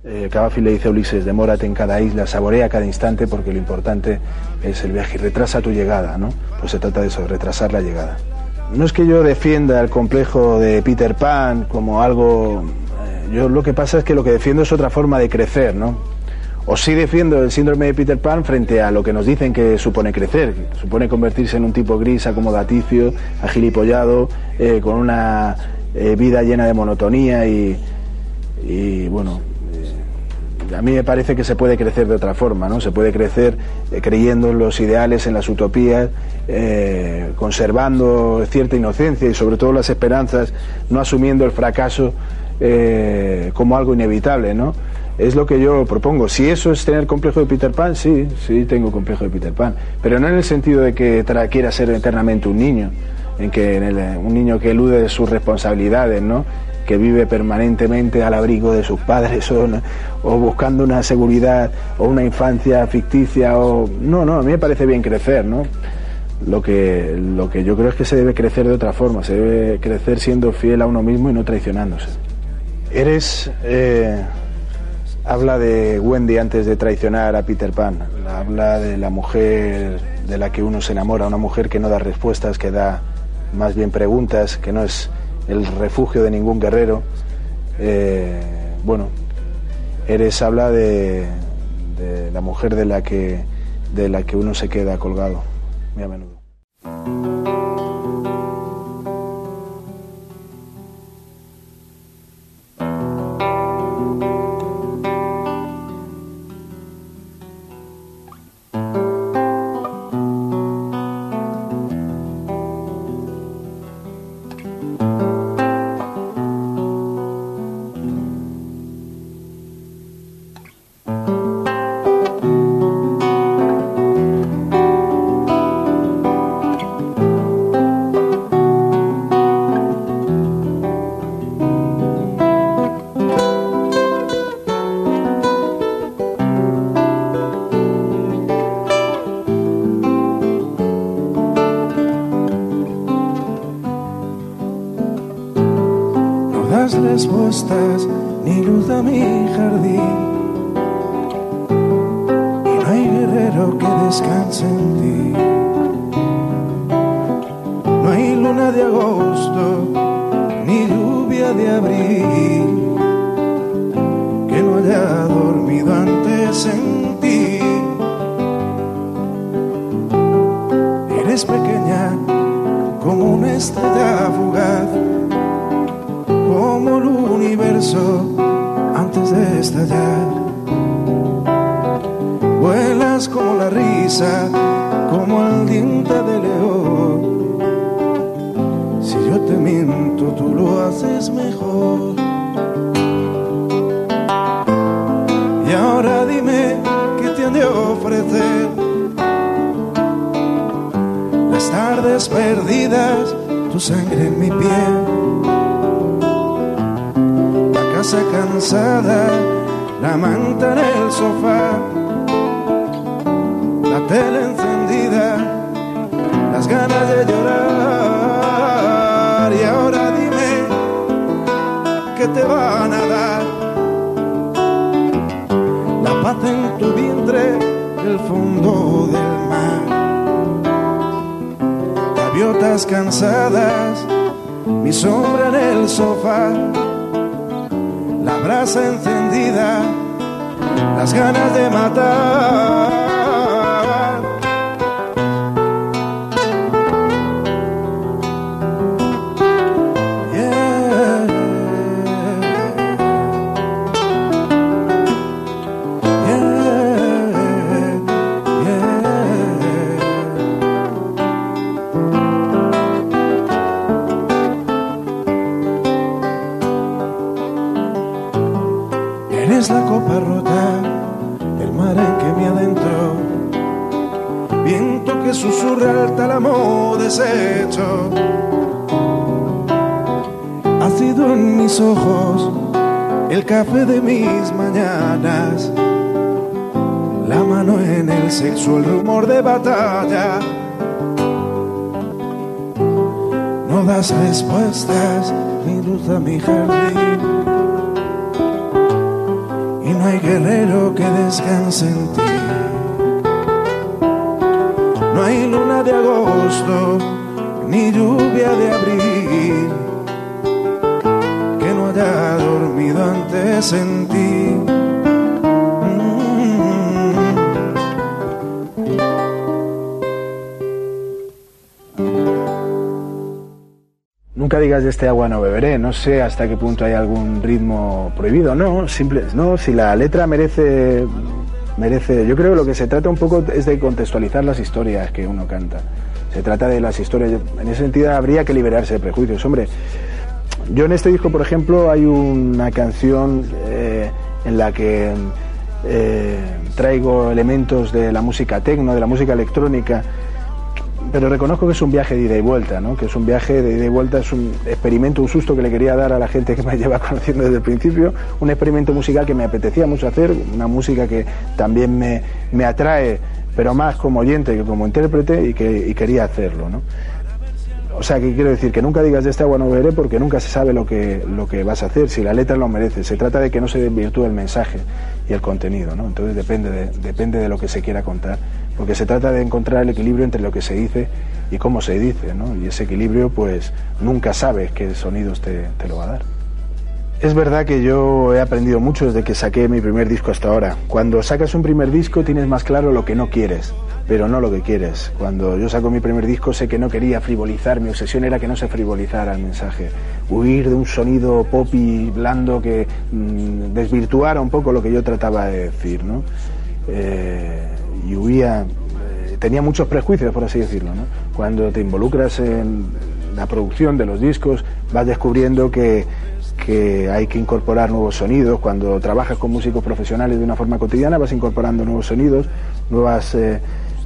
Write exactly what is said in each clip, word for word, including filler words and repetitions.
Eh, Cavafy le dice a Ulises, demórate en cada isla, saborea cada instante porque lo importante es el viaje y retrasa tu llegada, ¿no? Pues se trata de eso, de retrasar la llegada. No es que yo defienda el complejo de Peter Pan como algo... Eh, yo lo que pasa es que lo que defiendo es otra forma de crecer, ¿no? O sí defiendo el síndrome de Peter Pan frente a lo que nos dicen que supone crecer, que supone convertirse en un tipo gris, acomodaticio, agilipollado, eh, con una eh, vida llena de monotonía y, y bueno... A mí me parece que se puede crecer de otra forma, ¿no? Se puede crecer eh, creyendo en los ideales, en las utopías, eh, conservando cierta inocencia y sobre todo las esperanzas, no asumiendo el fracaso eh, como algo inevitable, ¿no? Es lo que yo propongo. Si eso es tener complejo de Peter Pan, sí, sí tengo complejo de Peter Pan, pero no en el sentido de que tra- quiera ser eternamente un niño, en que en el, un niño que elude de sus responsabilidades, ¿no? Que vive permanentemente al abrigo de sus padres o, o buscando una seguridad o una infancia ficticia o... No, no, a mí me parece bien crecer, ¿no? Lo que, lo que yo creo es que se debe crecer de otra forma, se debe crecer siendo fiel a uno mismo y no traicionándose. Eres... Eh, habla de Wendy antes de traicionar a Peter Pan, habla de la mujer de la que uno se enamora, una mujer que no da respuestas, que da más bien preguntas, que no es el refugio de ningún guerrero. Eh, bueno, Eres habla de, de la mujer de la que de la que uno se queda colgado muy a menudo. Respuestas ni luz a mi jardín, y no hay guerrero que descanse en ti. No hay luna de agosto ni lluvia de abril que no haya dormido antes en ti. Eres pequeña como una estrella fugaz, como el universo antes de estallar. Vuelas como la risa, como el diente de león. Si yo te miento, tú lo haces mejor. Y ahora dime qué te han de ofrecer las tardes perdidas, tu sangre en mi piel. Casa cansada, la manta en el sofá, la tele encendida, las ganas de llorar. Y ahora dime qué te van a dar, la paz en tu vientre, el fondo del mar. Gaviotas cansadas, mi sombra en el sofá, la brasa encendida, las ganas de matar. Yeah. Yeah. Yeah. Eres la copa rota, el mar en que me adentro, viento que susurra al tálamo deshecho, ácido en mis ojos, el café de mis mañanas, la mano en el sexo, el rumor de batalla. No das respuestas ni luz a mi jardín, y no no hay guerrero que descanse en ti. No hay luna de agosto, ni lluvia de abril, que no haya dormido antes en ti. Nunca digas de este agua no beberé. No sé hasta qué punto hay algún ritmo prohibido. No, simple, no, si la letra merece, merece. Yo creo que lo que se trata un poco es de contextualizar las historias que uno canta. Se trata de las historias. En ese sentido habría que liberarse de prejuicios. Hombre, yo en este disco, por ejemplo, hay una canción eh, en la que eh, traigo elementos de la música techno, de la música electrónica. Pero reconozco que es un viaje de ida y vuelta, ¿no? Que es un viaje de ida y vuelta, es un experimento, un susto que le quería dar a la gente que me lleva conociendo desde el principio, un experimento musical que me apetecía mucho hacer, una música que también me, me atrae, pero más como oyente que como intérprete, y que y quería hacerlo, ¿no? O sea, que quiero decir que nunca digas de este agua no beberé, porque nunca se sabe lo que, lo que vas a hacer, si la letra lo merece. Se trata de que no se desvirtúe el mensaje y el contenido, ¿no? Entonces depende de, depende de lo que se quiera contar, porque se trata de encontrar el equilibrio entre lo que se dice y cómo se dice, ¿no? Y ese equilibrio, pues nunca sabes qué sonidos te, te lo va a dar. Es verdad que yo he aprendido mucho desde que saqué mi primer disco hasta ahora. Cuando sacas un primer disco tienes más claro lo que no quieres, pero no lo que quieres. Cuando yo saco mi primer disco sé que no quería frivolizar, mi obsesión era que no se frivolizara el mensaje, huir de un sonido pop y blando que mmm, desvirtuara un poco lo que yo trataba de decir, ¿no? Eh, y huía, eh, tenía muchos prejuicios, por así decirlo, ¿no? Cuando te involucras en la producción de los discos vas descubriendo que que hay que incorporar nuevos sonidos. Cuando trabajas con músicos profesionales de una forma cotidiana vas incorporando nuevos sonidos, nuevas eh,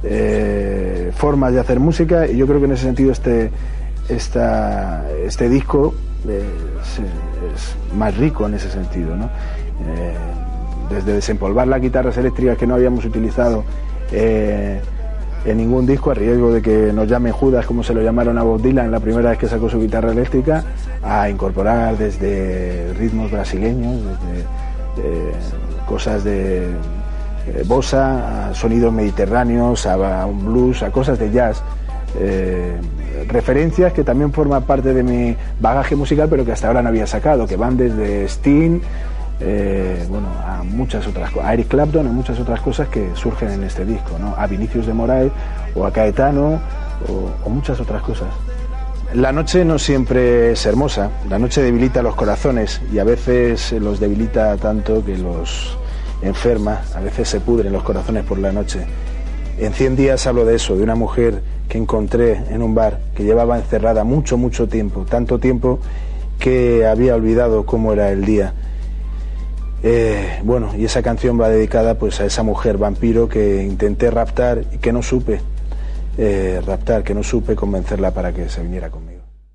eh, formas de hacer música, y yo creo que en ese sentido este, esta, este disco eh, es, es más rico en ese sentido, ¿no? Eh, desde desempolvar las guitarras eléctricas que no habíamos utilizado eh, en ningún disco, a riesgo de que nos llamen Judas, como se lo llamaron a Bob Dylan la primera vez que sacó su guitarra eléctrica, a incorporar desde ritmos brasileños, desde eh, cosas de eh, bossa, a sonidos mediterráneos, a, a un blues, a cosas de jazz, eh, referencias que también forman parte de mi bagaje musical, pero que hasta ahora no había sacado, que van desde Sting, Eh, bueno, a muchas otras cosas, a Eric Clapton, a muchas otras cosas que surgen en este disco, ¿no? A Vinicius de Moraes o a Caetano o, o muchas otras cosas. La noche no siempre es hermosa, la noche debilita los corazones y a veces los debilita tanto que los enferma, a veces se pudren los corazones por la noche. En cien días hablo de eso, de una mujer que encontré en un bar que llevaba encerrada mucho, mucho tiempo, tanto tiempo que había olvidado cómo era el día. Eh, bueno, y esa canción va dedicada pues a esa mujer vampiro que intenté raptar y que no supe eh, raptar, que no supe convencerla para que se viniera conmigo.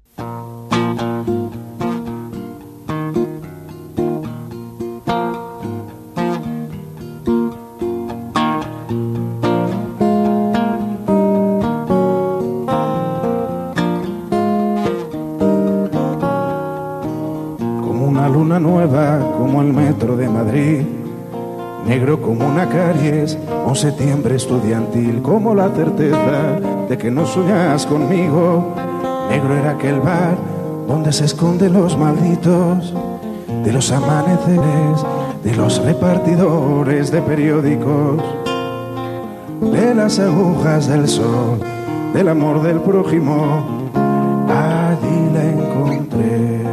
Luna nueva como el metro de Madrid, negro como una caries, un septiembre estudiantil, como la certeza de que no soñas conmigo. Negro era aquel bar donde se esconden los malditos de los amaneceres, de los repartidores de periódicos, de las agujas del sol, del amor del prójimo. Allí la encontré.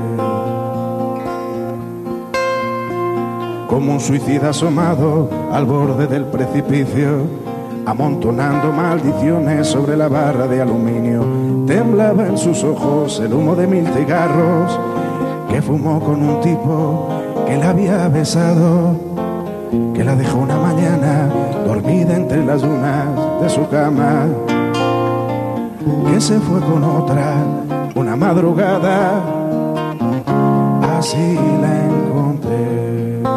Como un suicida asomado al borde del precipicio, amontonando maldiciones sobre la barra de aluminio. Temblaba en sus ojos el humo de mil cigarros que fumó con un tipo que la había besado, que la dejó una mañana dormida entre las dunas de su cama, que se fue con otra una madrugada. Así la encontré.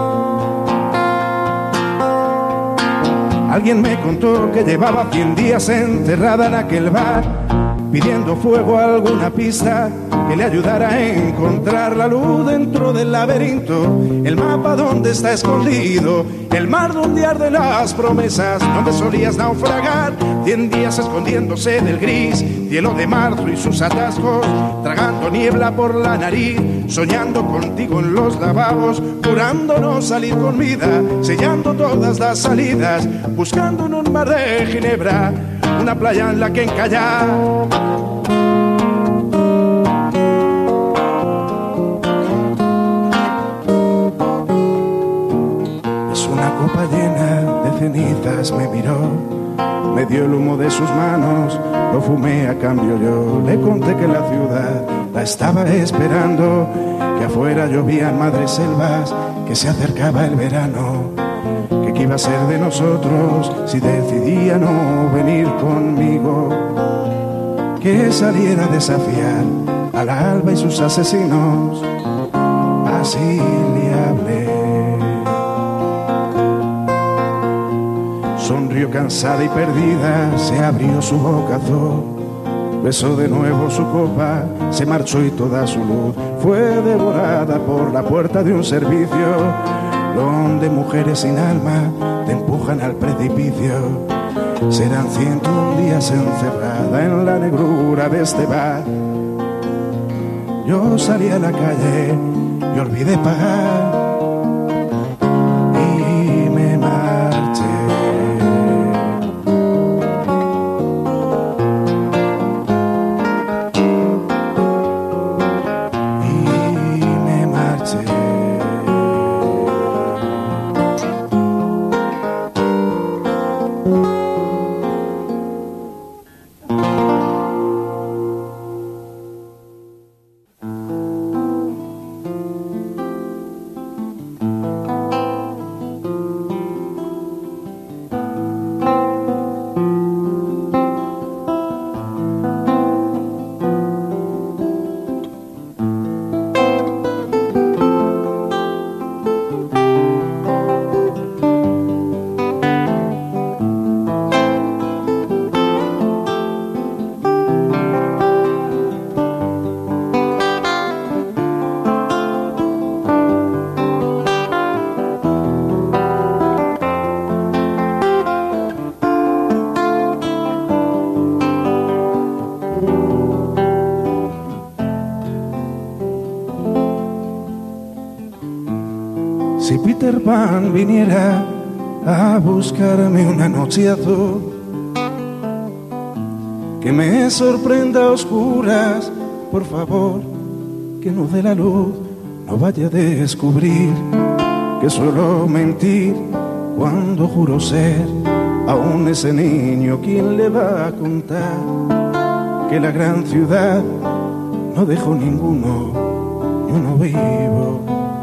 Alguien me contó que llevaba cien días enterrada en aquel bar, pidiendo fuego a alguna pista que le ayudara a encontrar la luz dentro del laberinto, el mapa donde está escondido, el mar donde arden las promesas, donde solías naufragar, cien días escondiéndose del gris, cielo de marzo y sus atascos, tragando niebla por la nariz, soñando contigo en los lavabos, jurándonos salir con vida, sellando todas las salidas, buscando en un mar de ginebra una playa en la que encallar. Es una copa llena de cenizas, me miró, me dio el humo de sus manos, lo fumé a cambio yo. Le conté que la ciudad la estaba esperando, que afuera llovían madres selvas, que se acercaba el verano, que qué iba a ser de nosotros si decidía no venir conmigo, que saliera a desafiar al alba y sus asesinos. Así le hablé. Sonrió cansada y perdida, se abrió su boca azul, besó de nuevo su copa, se marchó y toda su luz fue devorada por la puerta de un servicio donde mujeres sin alma te empujan al precipicio. Serán ciento un días encerrada en la negrura de este bar. Yo salí a la calle y olvidé pagar y me marché. Si Peter Pan viniera a buscarme una noche azul, que me sorprenda a oscuras, por favor, que no dé la luz, no vaya a descubrir que suelo mentir cuando juro ser aún ese niño quien le va a contar que la gran ciudad no dejó ninguno, ni uno vivo.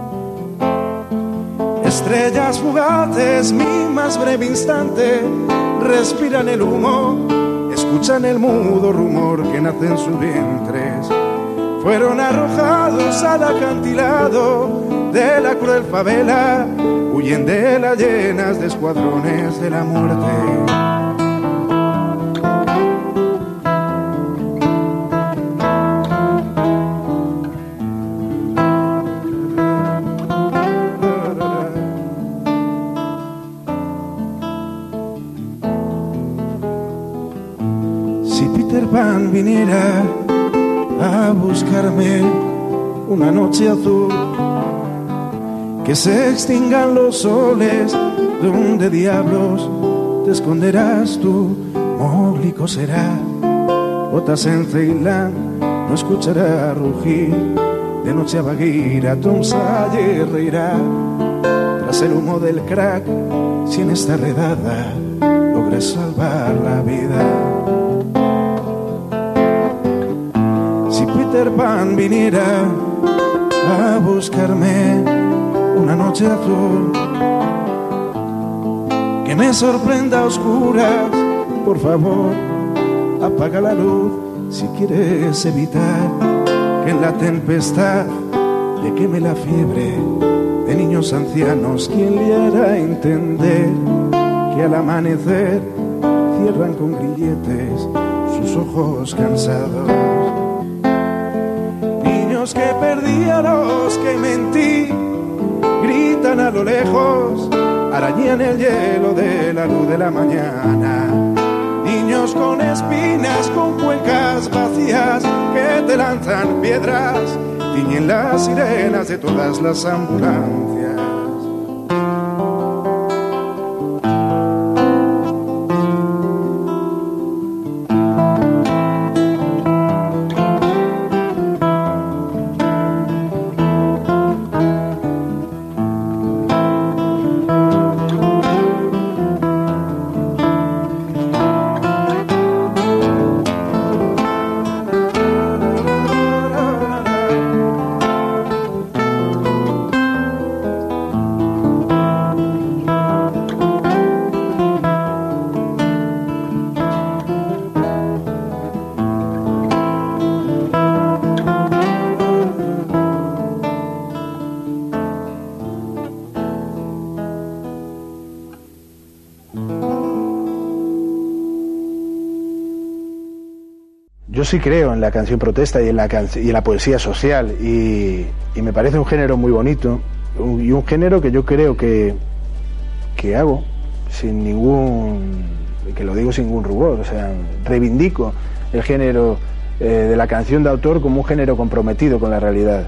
Estrellas fugaces, mi más breve instante, respiran el humo, escuchan el mudo rumor que nace en sus vientres. Fueron arrojados al acantilado de la cruel favela, huyen de las llenas de escuadrones de la muerte. Si Peter Pan viniera a buscarme una noche azul, que se extingan los soles, donde diablos te esconderás tú. Mowgli coserá botas en Ceilán, no escuchará rugir, de noche a Bagheera Tom Sawyer reirá tras el humo del crack, si en esta redada logres salvar la vida. Si Peter Pan viniera a buscarme una noche azul, que me sorprenda a oscuras, por favor, apaga la luz si quieres evitar que en la tempestad le queme la fiebre de niños ancianos. ¿Quién le hará entender que al amanecer cierran con grilletes sus ojos cansados? Niños que perdí a los que mentí, gritan a lo lejos, arañan el hielo de la luz de la mañana. Niños con espinas, con cuencas vacías, que te lanzan piedras, tiñen las sirenas de todas las ambulancias. Yo sí creo en la canción protesta y en la, can y en la poesía social y, y me parece un género muy bonito y un género que yo creo que, que hago sin ningún, que lo digo sin ningún rubor, o sea, reivindico el género eh, de la canción de autor como un género comprometido con la realidad,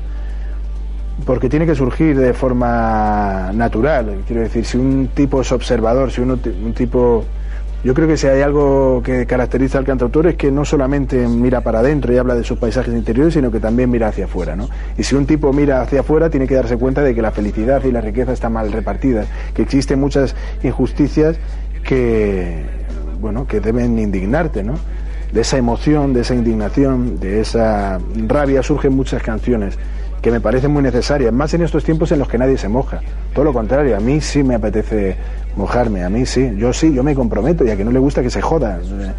porque tiene que surgir de forma natural. Quiero decir, si un tipo es observador, si uno, un tipo... Yo creo que si hay algo que caracteriza al cantautor es que no solamente mira para adentro y habla de sus paisajes interiores, sino que también mira hacia afuera, ¿no? Y si un tipo mira hacia afuera, tiene que darse cuenta de que la felicidad y la riqueza están mal repartidas, que existen muchas injusticias que, bueno, que deben indignarte, ¿no? De esa emoción, de esa indignación, de esa rabia surgen muchas canciones que me parecen muy necesarias, más en estos tiempos en los que nadie se moja. Todo lo contrario, a mí sí me apetece mojarme, a mí sí, yo sí, yo me comprometo, y a que no le gusta que se joda,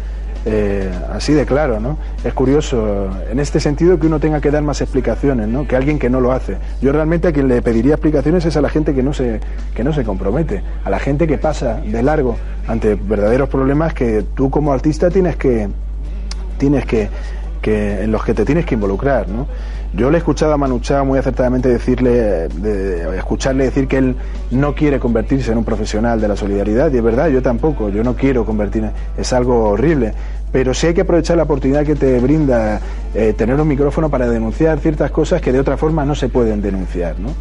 eh, así de claro, ¿no? Es curioso, en este sentido, que uno tenga que dar más explicaciones, ¿no? Que alguien que no lo hace. Yo realmente a quien le pediría explicaciones es a la gente que no se, que no se compromete, a la gente que pasa de largo ante verdaderos problemas que tú como artista tienes que, tienes que, que en los que te tienes que involucrar, ¿no? Yo le he escuchado a Manu Chao muy acertadamente decirle, de, de, escucharle decir que él no quiere convertirse en un profesional de la solidaridad, y es verdad, yo tampoco, yo no quiero convertirme, es algo horrible, pero sí hay que aprovechar la oportunidad que te brinda eh, tener un micrófono para denunciar ciertas cosas que de otra forma no se pueden denunciar, ¿no?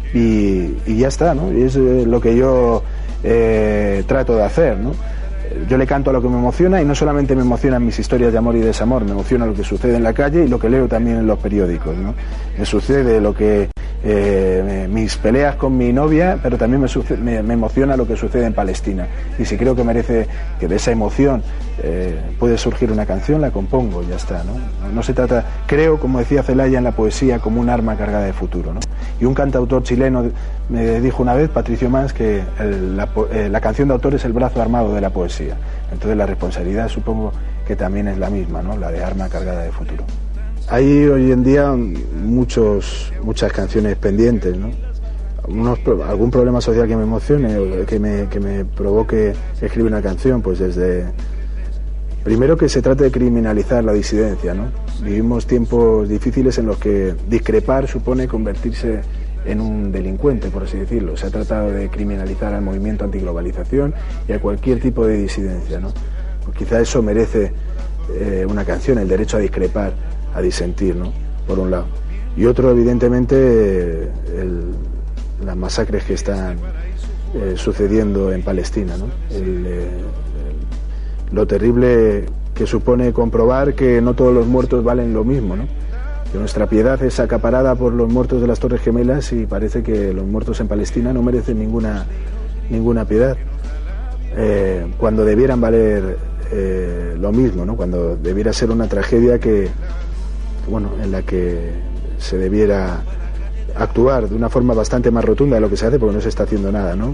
Y, y ya está, ¿no? Y es eh, lo que yo eh, trato de hacer, ¿no? Yo le canto a lo que me emociona, y no solamente me emocionan mis historias de amor y desamor, me emociona lo que sucede en la calle y lo que leo también en los periódicos, ¿no? Me sucede lo que eh, mis peleas con mi novia, pero también me, sucede, me, me emociona lo que sucede en Palestina, y si creo que merece, que de esa emoción eh, puede surgir una canción, la compongo y ya está, ¿no? No, no se trata, creo, como decía Celaya, en la poesía como un arma cargada de futuro, ¿no? Y un cantautor chileno me dijo una vez, Patricio Mans, que el, la, eh, la canción de autor es el brazo armado de la poesía. Entonces la responsabilidad supongo que también es la misma, ¿no? La de arma cargada de futuro. Hay hoy en día muchos, muchas canciones pendientes, ¿no? Unos, algún problema social que me emocione, que me, que me provoque escribir una canción, pues desde... Primero, que se trate de criminalizar la disidencia, ¿no? Vivimos tiempos difíciles en los que discrepar supone convertirse en un delincuente, por así decirlo. Se ha tratado de criminalizar al movimiento antiglobalización y a cualquier tipo de disidencia, ¿no? Pues quizá eso merece eh, una canción, el derecho a discrepar, a disentir, ¿no? Por un lado. Y otro, evidentemente, el, las masacres que están eh, sucediendo en Palestina, ¿no? El, eh, el, lo terrible que supone comprobar que no todos los muertos valen lo mismo, ¿no? Que nuestra piedad es acaparada por los muertos de las Torres Gemelas y parece que los muertos en Palestina no merecen ninguna, ninguna piedad, eh, cuando debieran valer eh, lo mismo, ¿no? Cuando debiera ser una tragedia que, bueno, en la que se debiera actuar de una forma bastante más rotunda de lo que se hace, porque no se está haciendo nada, ¿no?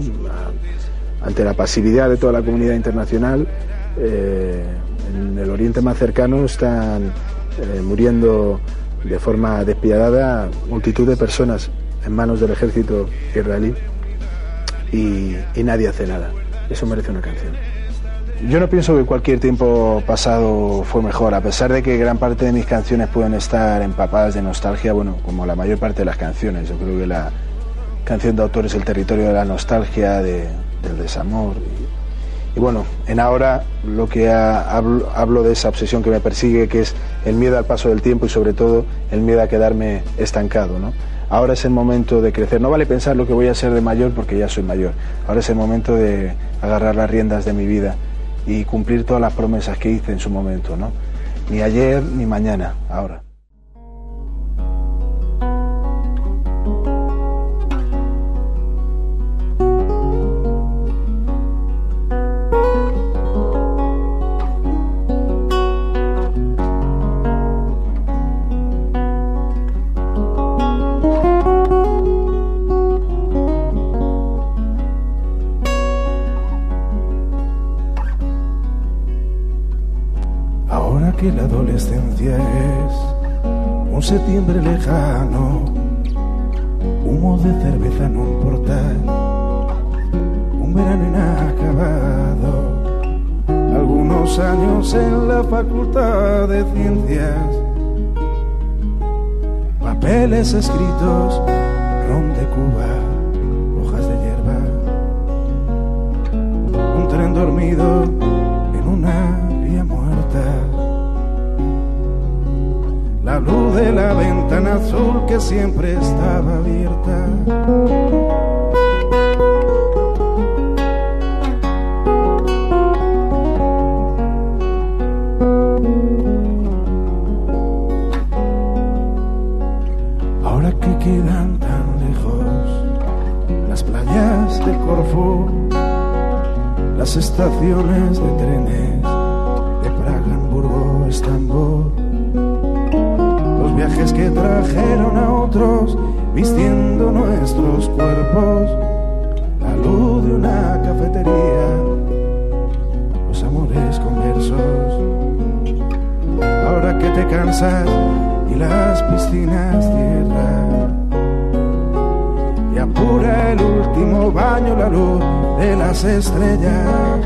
Ante la pasividad de toda la comunidad internacional, eh, en el Oriente más cercano están eh, muriendo de forma despiadada multitud de personas en manos del ejército israelí, y, y nadie hace nada. Eso merece una canción. Yo no pienso que cualquier tiempo pasado fue mejor, a pesar de que gran parte de mis canciones pueden estar empapadas de nostalgia, bueno, como la mayor parte de las canciones. Yo creo que la canción de autor es el territorio de la nostalgia, de, del desamor. Y, y bueno, en ahora lo que ha, hablo, hablo de esa obsesión que me persigue, que es el miedo al paso del tiempo y sobre todo el miedo a quedarme estancado, ¿no? Ahora es el momento de crecer. No vale pensar lo que voy a ser de mayor porque ya soy mayor. Ahora es el momento de agarrar las riendas de mi vida y cumplir todas las promesas que hice en su momento, ¿no? Ni ayer ni mañana, ahora. Que la adolescencia es un septiembre lejano, humo de cerveza en un portal, un verano inacabado, algunos años en la facultad de ciencias, papeles escritos, ron de Cuba, hojas de hierba, un tren dormido en una vía muerta. La luz de la ventana azul que siempre estaba abierta. Ahora que quedan tan lejos las playas de Corfú, las estaciones de trenes de Praga, Hamburgo, Estambul, viajes que trajeron a otros vistiendo nuestros cuerpos, la luz de una cafetería, los amores conversos. Ahora que te cansas y las piscinas cierran y apura el último baño la luz de las estrellas.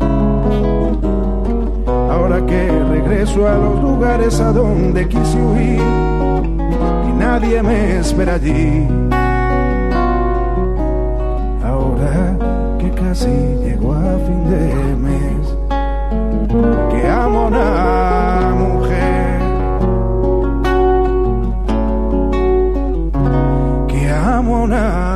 Ahora que regreso a los lugares a donde quise huir y nadie me espera allí. Ahora que casi llego a fin de mes, que amo a una mujer, que amo a una mujer.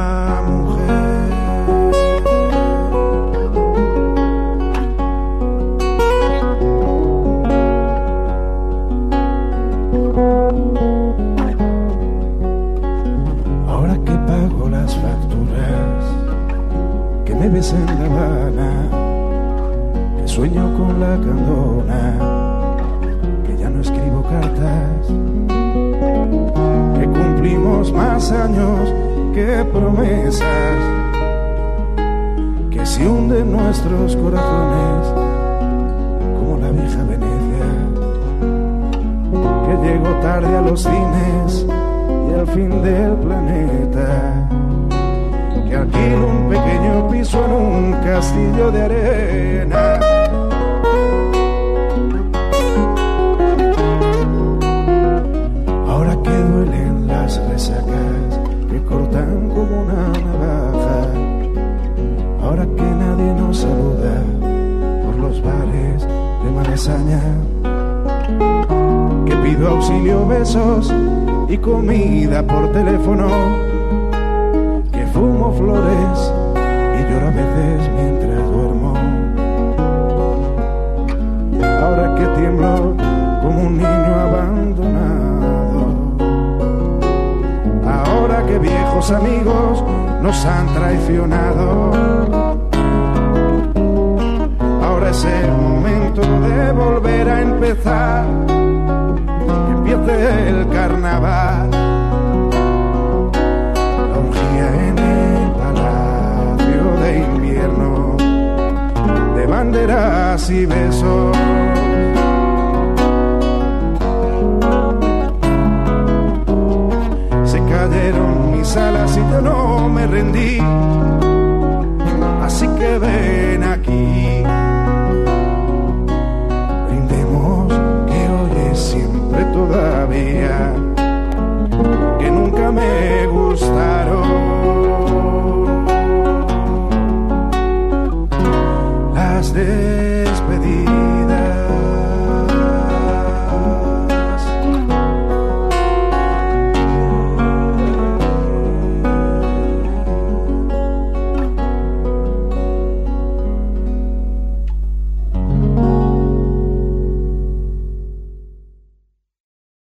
Me ves en La Habana, que sueño con la candona, que ya no escribo cartas, que cumplimos más años que promesas, que se hunden nuestros corazones como la vieja Venecia, que llego tarde a los cines y al fin del planeta, que alquilo un pequeño piso en un castillo de arena. Ahora que duelen las resacas que cortan como una navaja, ahora que nadie nos saluda por los bares de Malasaña, que pido auxilio, besos y comida por teléfono, fumo flores y lloro a veces mientras duermo. Ahora que tiemblo como un niño abandonado, ahora que viejos amigos nos han traicionado, ahora es el momento de volver a empezar, que empiece el carnaval. En el palacio de invierno, de banderas y besos.